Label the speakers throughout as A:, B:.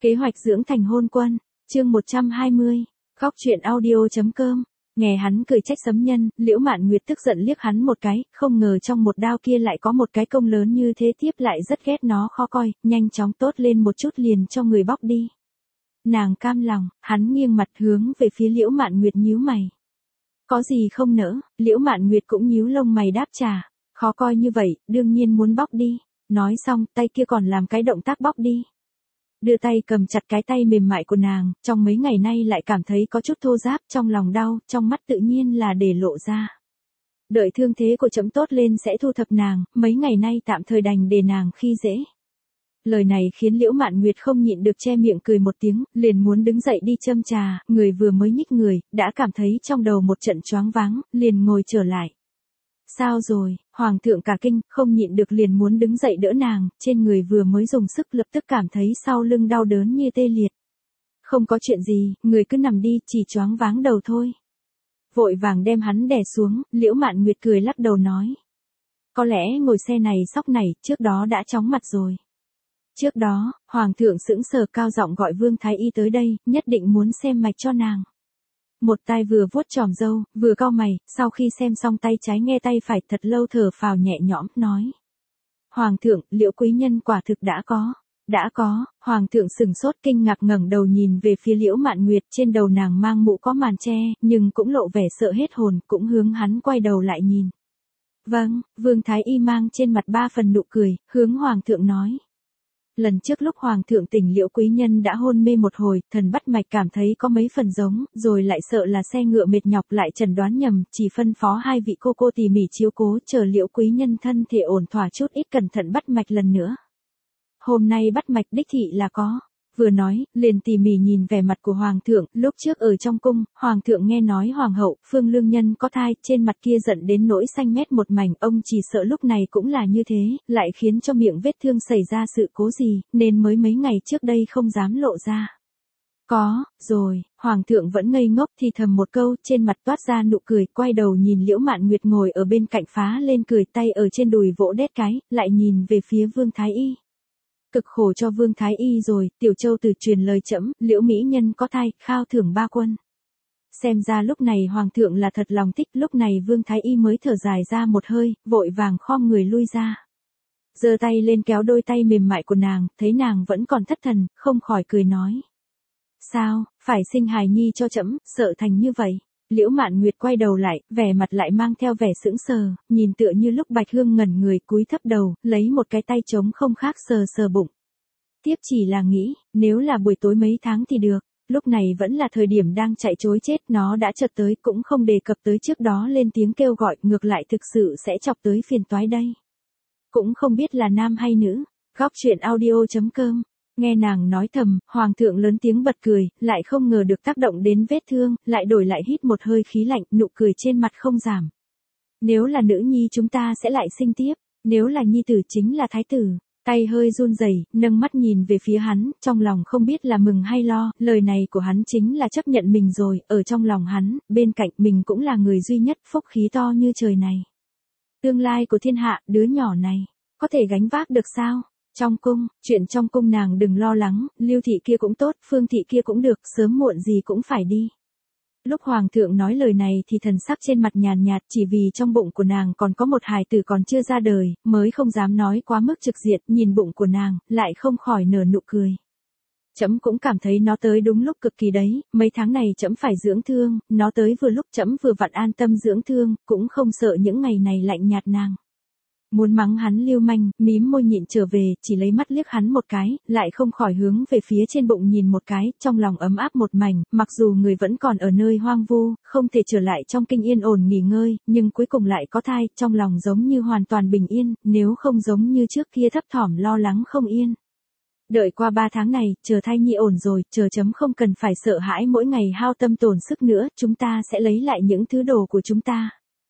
A: Kế hoạch dưỡng thành hôn quân, chương 120, Góc truyện audio.com. Nghe hắn cười trách sấm nhân, Liễu Mạn Nguyệt tức giận liếc hắn một cái, không ngờ trong một đao kia lại có một cái công lớn như thế, tiếp lại rất ghét nó khó coi, nhanh chóng tốt lên một chút liền cho người bóc đi. Nàng cam lòng, hắn nghiêng mặt hướng về phía Liễu Mạn Nguyệt nhíu mày. Có gì không nỡ, Liễu Mạn Nguyệt cũng nhíu lông mày đáp trả, khó coi như vậy, đương nhiên muốn bóc đi. Nói xong, tay kia còn làm cái động tác bóc đi. Đưa tay cầm chặt cái tay mềm mại của nàng, trong mấy ngày nay lại cảm thấy có chút thô ráp, trong lòng đau, trong mắt tự nhiên là để lộ ra. Đợi thương thế của trẫm tốt lên sẽ thu thập nàng, mấy ngày nay tạm thời đành để nàng khi dễ. Lời này khiến Liễu Mạn Nguyệt không nhịn được che miệng cười một tiếng, liền muốn đứng dậy đi châm trà, người vừa mới nhích người, đã cảm thấy trong đầu một trận choáng váng, liền ngồi trở lại. Sao rồi, Hoàng thượng cả kinh, không nhịn được liền muốn đứng dậy đỡ nàng, trên người vừa mới dùng sức lập tức cảm thấy sau lưng đau đớn như tê liệt. Không có chuyện gì, người cứ nằm đi, chỉ choáng váng đầu thôi. Vội vàng đem hắn đè xuống, Liễu Mạn Nguyệt cười lắc đầu nói. Có lẽ ngồi xe này sóc này, trước đó đã chóng mặt rồi. Trước đó, Hoàng thượng sững sờ cao giọng gọi Vương Thái Y tới đây, nhất định muốn xem mạch cho nàng. Một tay vừa vuốt chòm râu, vừa cau mày, sau khi xem xong tay trái nghe tay phải thật lâu thở phào nhẹ nhõm, nói. Hoàng thượng, Liễu quý nhân quả thực đã có, Hoàng thượng sừng sốt kinh ngạc ngẩng đầu nhìn về phía Liễu Mạn Nguyệt, trên đầu nàng mang mũ có màn che, nhưng cũng lộ vẻ sợ hết hồn, cũng hướng hắn quay đầu lại nhìn. Vâng, Vương Thái Y mang trên mặt 3 phần nụ cười, hướng Hoàng thượng nói. Lần trước lúc Hoàng thượng tỉnh Liễu quý nhân đã hôn mê một hồi, thần bắt mạch cảm thấy có mấy phần giống, rồi lại sợ là xe ngựa mệt nhọc lại chẩn đoán nhầm, chỉ phân phó 2 vị cô tỉ mỉ chiếu cố, chờ Liễu quý nhân thân thể ổn thỏa chút ít cẩn thận bắt mạch lần nữa. Hôm nay bắt mạch đích thị là có. Vừa nói, liền tỉ mỉ nhìn vẻ mặt của Hoàng thượng, lúc trước ở trong cung, Hoàng thượng nghe nói Hoàng hậu, Phương Lương Nhân có thai, trên mặt kia giận đến nỗi xanh mét một mảnh, ông chỉ sợ lúc này cũng là như thế, lại khiến cho miệng vết thương xảy ra sự cố gì, nên mới mấy ngày trước đây không dám lộ ra. Có, rồi, Hoàng thượng vẫn ngây ngốc thì thầm một câu, trên mặt toát ra nụ cười, quay đầu nhìn Liễu Mạn Nguyệt ngồi ở bên cạnh phá lên cười, tay ở trên đùi vỗ đét cái, lại nhìn về phía Vương Thái Y. Cực khổ cho Vương Thái Y rồi, Tiểu Châu Tử truyền lời trẫm, Liễu mỹ nhân có thai, khao thưởng 3 quân. Xem ra lúc này Hoàng thượng là thật lòng thích, lúc này Vương Thái Y mới thở dài ra một hơi, vội vàng khom người lui ra. Giơ tay lên kéo đôi tay mềm mại của nàng, thấy nàng vẫn còn thất thần, không khỏi cười nói. Sao, phải sinh hài nhi cho trẫm, sợ thành như vậy. Liễu Mạn Nguyệt quay đầu lại, vẻ mặt lại mang theo vẻ sững sờ, nhìn tựa như lúc Bạch Hương ngẩn người cúi thấp đầu, lấy một cái tay trống không khác sờ sờ bụng. Tiếp chỉ là nghĩ, nếu là buổi tối mấy tháng thì được, lúc này vẫn là thời điểm đang chạy trối chết, nó đã chợt tới cũng không đề cập tới trước đó lên tiếng kêu gọi, ngược lại thực sự sẽ chọc tới phiền toái đây. Cũng không biết là nam hay nữ, Góc truyện audio.com. Nghe nàng nói thầm, Hoàng thượng lớn tiếng bật cười, lại không ngờ được tác động đến vết thương, lại đổi lại hít một hơi khí lạnh, nụ cười trên mặt không giảm. Nếu là nữ nhi chúng ta sẽ lại sinh tiếp, nếu là nhi tử chính là thái tử. Tay hơi run rẩy, nâng mắt nhìn về phía hắn, trong lòng không biết là mừng hay lo, lời này của hắn chính là chấp nhận mình rồi, ở trong lòng hắn, bên cạnh mình cũng là người duy nhất, phúc khí to như trời này. Tương lai của thiên hạ, đứa nhỏ này, có thể gánh vác được sao? Trong cung, chuyện trong cung nàng đừng lo lắng, Lưu thị kia cũng tốt, Phương thị kia cũng được, sớm muộn gì cũng phải đi. Lúc Hoàng thượng nói lời này thì thần sắc trên mặt nhàn nhạt, chỉ vì trong bụng của nàng còn có một hài tử còn chưa ra đời, mới không dám nói quá mức trực diện, nhìn bụng của nàng, lại không khỏi nở nụ cười. Trẫm cũng cảm thấy nó tới đúng lúc cực kỳ đấy, mấy tháng này trẫm phải dưỡng thương, nó tới vừa lúc trẫm vừa vặn an tâm dưỡng thương, cũng không sợ những ngày này lạnh nhạt nàng. Muốn mắng hắn lưu manh, mím môi nhịn trở về, chỉ lấy mắt liếc hắn một cái, lại không khỏi hướng về phía trên bụng nhìn một cái, trong lòng ấm áp một mảnh, mặc dù người vẫn còn ở nơi hoang vu, không thể trở lại trong kinh yên ổn nghỉ ngơi, nhưng cuối cùng lại có thai, trong lòng giống như hoàn toàn bình yên, nếu không giống như trước kia thấp thỏm lo lắng không yên. Đợi qua 3 tháng này, chờ thai nhi ổn rồi, chờ chấm không cần phải sợ hãi mỗi ngày hao tâm tổn sức nữa, chúng ta sẽ lấy lại những thứ đồ của chúng ta.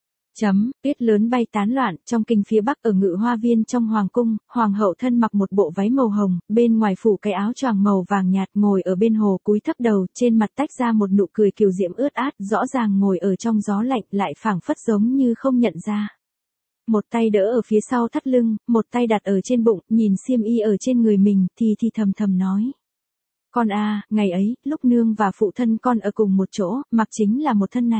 A: Tuyết lớn bay tán loạn, trong kinh phía bắc ở Ngự Hoa Viên trong hoàng cung, hoàng hậu thân mặc một bộ váy màu hồng, bên ngoài phủ cái áo choàng màu vàng nhạt, ngồi ở bên hồ cúi thấp đầu, trên mặt tách ra một nụ cười kiều diễm ướt át, rõ ràng ngồi ở trong gió lạnh, lại phảng phất giống như không nhận ra. Một tay đỡ ở phía sau thắt lưng, một tay đặt ở trên bụng, nhìn xiêm y ở trên người mình, thì thầm thầm nói. Con a, ngày ấy, lúc nương và phụ thân con ở cùng một chỗ, mặc chính là một thân này.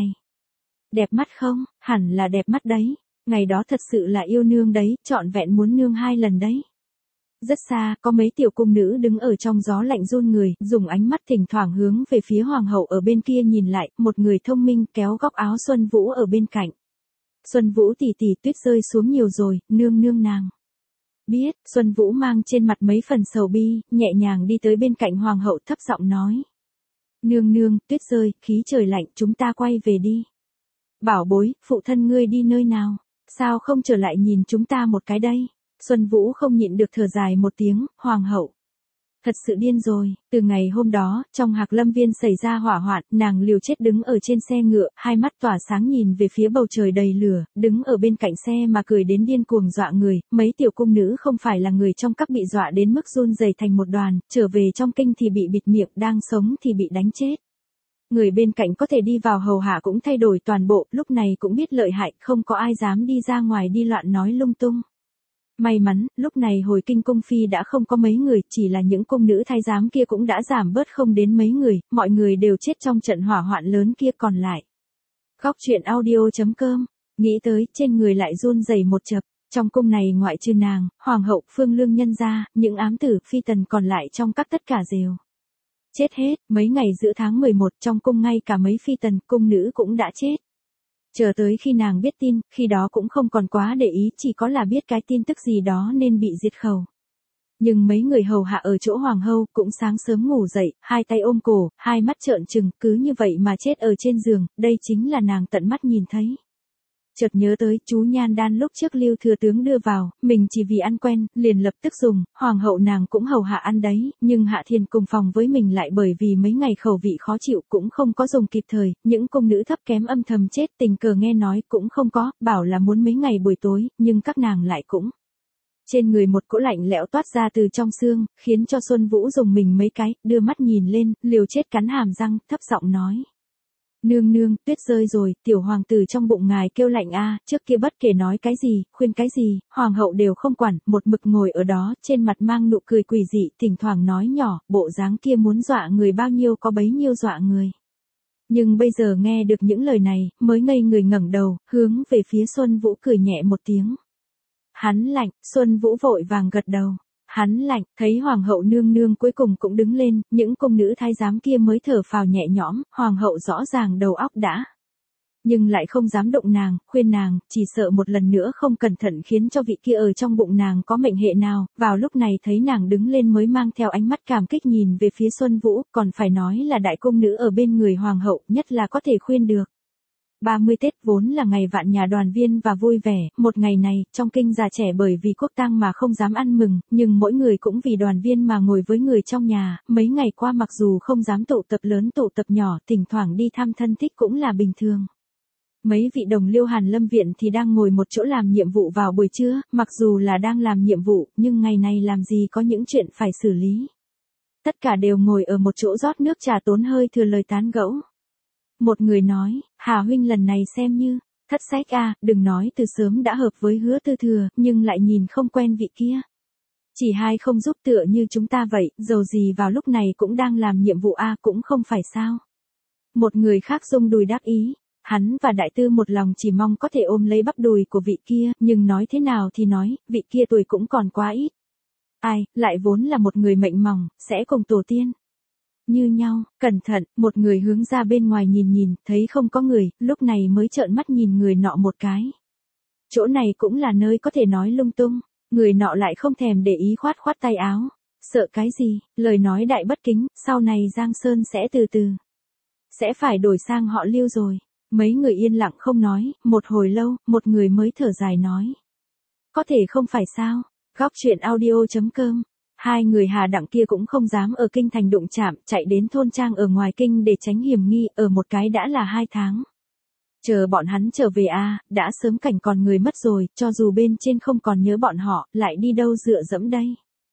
A: Đẹp mắt không? Hẳn là đẹp mắt đấy. Ngày đó thật sự là yêu nương đấy, trọn vẹn muốn nương 2 lần đấy. Rất xa, có mấy tiểu cung nữ đứng ở trong gió lạnh run người, dùng ánh mắt thỉnh thoảng hướng về phía hoàng hậu ở bên kia nhìn lại, một người thông minh kéo góc áo Xuân Vũ ở bên cạnh. Xuân Vũ tỷ tỷ, tuyết rơi xuống nhiều rồi, nương nương nàng. Biết, Xuân Vũ mang trên mặt mấy phần sầu bi, nhẹ nhàng đi tới bên cạnh hoàng hậu thấp giọng nói. Nương nương, tuyết rơi, khí trời lạnh, chúng ta quay về đi. Bảo bối, phụ thân ngươi đi nơi nào? Sao không trở lại nhìn chúng ta một cái đây? Xuân Vũ không nhịn được thở dài một tiếng, hoàng hậu. Thật sự điên rồi, từ ngày hôm đó, trong Hạc Lâm Viên xảy ra hỏa hoạn, nàng liều chết đứng ở trên xe ngựa, hai mắt tỏa sáng nhìn về phía bầu trời đầy lửa, đứng ở bên cạnh xe mà cười đến điên cuồng dọa người, mấy tiểu cung nữ không phải là người trong các bị dọa đến mức run rẩy thành một đoàn, trở về trong kinh thì bị bịt miệng, đang sống thì bị đánh chết. Người bên cạnh có thể đi vào hầu hạ cũng thay đổi toàn bộ, lúc này cũng biết lợi hại, không có ai dám đi ra ngoài đi loạn nói lung tung. May mắn, lúc này hồi kinh cung phi đã không có mấy người, chỉ là những cung nữ thái giám kia cũng đã giảm bớt không đến mấy người, mọi người đều chết trong trận hỏa hoạn lớn kia còn lại. Góc truyện audio.com, nghĩ tới, trên người lại run rẩy một chập, trong cung này ngoại trừ nàng, hoàng hậu, phương lương nhân gia, những ám tử, phi tần còn lại trong các tất cả đều chết hết, mấy ngày giữa tháng 11 trong cung ngay cả mấy phi tần, cung nữ cũng đã chết. Chờ tới khi nàng biết tin, khi đó cũng không còn quá để ý, chỉ có là biết cái tin tức gì đó nên bị diệt khẩu. Nhưng mấy người hầu hạ ở chỗ hoàng hậu cũng sáng sớm ngủ dậy, hai tay ôm cổ, hai mắt trợn trừng, cứ như vậy mà chết ở trên giường, đây chính là nàng tận mắt nhìn thấy. Chợt nhớ tới chú nhan đan lúc trước Lưu thừa tướng đưa vào, mình chỉ vì ăn quen, liền lập tức dùng, hoàng hậu nàng cũng hầu hạ ăn đấy, nhưng Hạ Thiền cùng phòng với mình lại bởi vì mấy ngày khẩu vị khó chịu cũng không có dùng kịp thời, những cung nữ thấp kém âm thầm chết, tình cờ nghe nói cũng không có, bảo là muốn mấy ngày buổi tối, nhưng các nàng lại cũng. Trên người một cỗ lạnh lẽo toát ra từ trong xương, khiến cho Xuân Vũ dùng mình mấy cái, đưa mắt nhìn lên, liều chết cắn hàm răng, thấp giọng nói. Nương nương, tuyết rơi rồi, tiểu hoàng tử trong bụng ngài kêu lạnh a, trước kia bất kể nói cái gì, khuyên cái gì, hoàng hậu đều không quản, một mực ngồi ở đó, trên mặt mang nụ cười quỷ dị, thỉnh thoảng nói nhỏ, bộ dáng kia muốn dọa người bao nhiêu có bấy nhiêu dọa người. Nhưng bây giờ nghe được những lời này, mới ngây người ngẩng đầu, hướng về phía Xuân Vũ cười nhẹ một tiếng. Hắn lạnh, Xuân Vũ vội vàng gật đầu. Hắn lạnh, thấy hoàng hậu nương nương cuối cùng cũng đứng lên, những cung nữ thái giám kia mới thở phào nhẹ nhõm, hoàng hậu rõ ràng đầu óc đã. Nhưng lại không dám động nàng, khuyên nàng, chỉ sợ một lần nữa không cẩn thận khiến cho vị kia ở trong bụng nàng có mệnh hệ nào, vào lúc này thấy nàng đứng lên mới mang theo ánh mắt cảm kích nhìn về phía Xuân Vũ, còn phải nói là đại cung nữ ở bên người hoàng hậu, nhất là có thể khuyên được. 30 Tết vốn là ngày vạn nhà đoàn viên và vui vẻ, một ngày này, trong kinh già trẻ bởi vì quốc tang mà không dám ăn mừng, nhưng mỗi người cũng vì đoàn viên mà ngồi với người trong nhà, mấy ngày qua mặc dù không dám tụ tập lớn tụ tập nhỏ, thỉnh thoảng đi thăm thân thích cũng là bình thường. Mấy vị đồng liêu Hàn Lâm Viện thì đang ngồi một chỗ làm nhiệm vụ vào buổi trưa, mặc dù là đang làm nhiệm vụ, nhưng ngày này làm gì có những chuyện phải xử lý. Tất cả đều ngồi ở một chỗ rót nước trà tốn hơi thừa lời tán gẫu. Một người nói, Hà huynh lần này xem như, thất sách a, đừng nói từ sớm đã hợp với Hứa Tư Thừa, nhưng lại nhìn không quen vị kia. Chỉ hai không giúp tựa như chúng ta vậy, dầu gì vào lúc này cũng đang làm nhiệm vụ a, cũng không phải sao. Một người khác rung đùi đáp ý, hắn và đại tư một lòng chỉ mong có thể ôm lấy bắp đùi của vị kia, nhưng nói thế nào thì nói, vị kia tuổi cũng còn quá ít. Ai, lại vốn là một người mệnh mỏng, sẽ cùng tổ tiên. Như nhau, cẩn thận, một người hướng ra bên ngoài nhìn nhìn, thấy không có người, lúc này mới trợn mắt nhìn người nọ một cái. Chỗ này cũng là nơi có thể nói lung tung, người nọ lại không thèm để ý khoát khoát tay áo. Sợ cái gì, lời nói đại bất kính, sau này Giang Sơn sẽ từ từ. Sẽ phải đổi sang họ Lưu rồi. Mấy người yên lặng không nói, một hồi lâu, một người mới thở dài nói. Có thể không phải sao, góc truyện audio.com. Hai người Hà Đặng kia cũng không dám ở kinh thành đụng chạm, chạy đến thôn trang ở ngoài kinh để tránh hiểm nghi, ở một cái đã là 2 tháng. Chờ bọn hắn trở về đã sớm cảnh còn người mất rồi, cho dù bên trên không còn nhớ bọn họ, lại đi đâu dựa dẫm đây.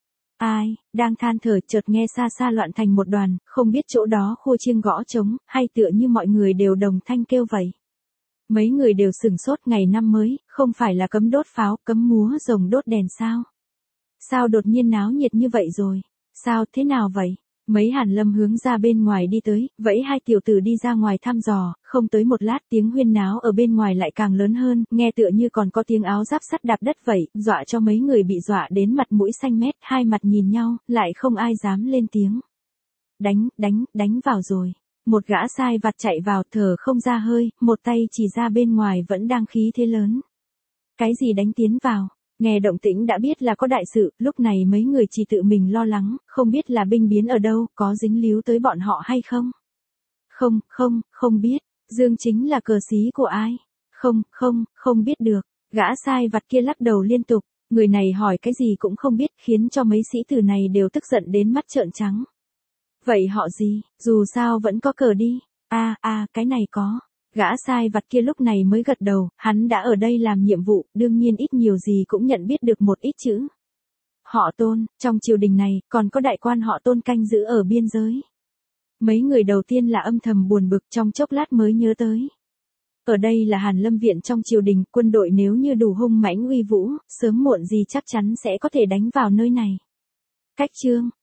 A: Ai, đang than thở chợt nghe xa xa loạn thành một đoàn, không biết chỗ đó khua chiêng gõ trống, hay tựa như mọi người đều đồng thanh kêu vậy. Mấy người đều sửng sốt ngày năm mới, không phải là cấm đốt pháo, cấm múa rồng đốt đèn sao? Sao đột nhiên náo nhiệt như vậy rồi? Sao thế nào vậy? Mấy Hàn Lâm hướng ra bên ngoài đi tới, vẫy hai tiểu tử đi ra ngoài thăm dò, không tới một lát tiếng huyên náo ở bên ngoài lại càng lớn hơn, nghe tựa như còn có tiếng áo giáp sắt đạp đất vậy, dọa cho mấy người bị dọa đến mặt mũi xanh mét, hai mặt nhìn nhau, lại không ai dám lên tiếng. Đánh vào rồi. Một gã sai vặt chạy vào thở không ra hơi, một tay chỉ ra bên ngoài vẫn đang khí thế lớn. Cái gì đánh tiến vào? Nghe động tĩnh đã biết là có đại sự, lúc này mấy người chỉ tự mình lo lắng, không biết là binh biến ở đâu, có dính líu tới bọn họ hay không? Không biết, Dương chính là cờ xí của ai? Không biết được, gã sai vặt kia lắc đầu liên tục, người này hỏi cái gì cũng không biết, khiến cho mấy sĩ tử này đều tức giận đến mắt trợn trắng. Vậy họ gì, dù sao vẫn có cờ đi, cái này có. Gã sai vặt kia lúc này mới gật đầu, hắn đã ở đây làm nhiệm vụ, đương nhiên ít nhiều gì cũng nhận biết được một ít chữ. Họ Tôn, trong triều đình này, còn có đại quan họ Tôn canh giữ ở biên giới. Mấy người đầu tiên là âm thầm buồn bực, trong chốc lát mới nhớ tới. Ở đây là Hàn Lâm viện trong triều đình, quân đội nếu như đủ hung mãnh uy vũ, sớm muộn gì chắc chắn sẽ có thể đánh vào nơi này. Cách chương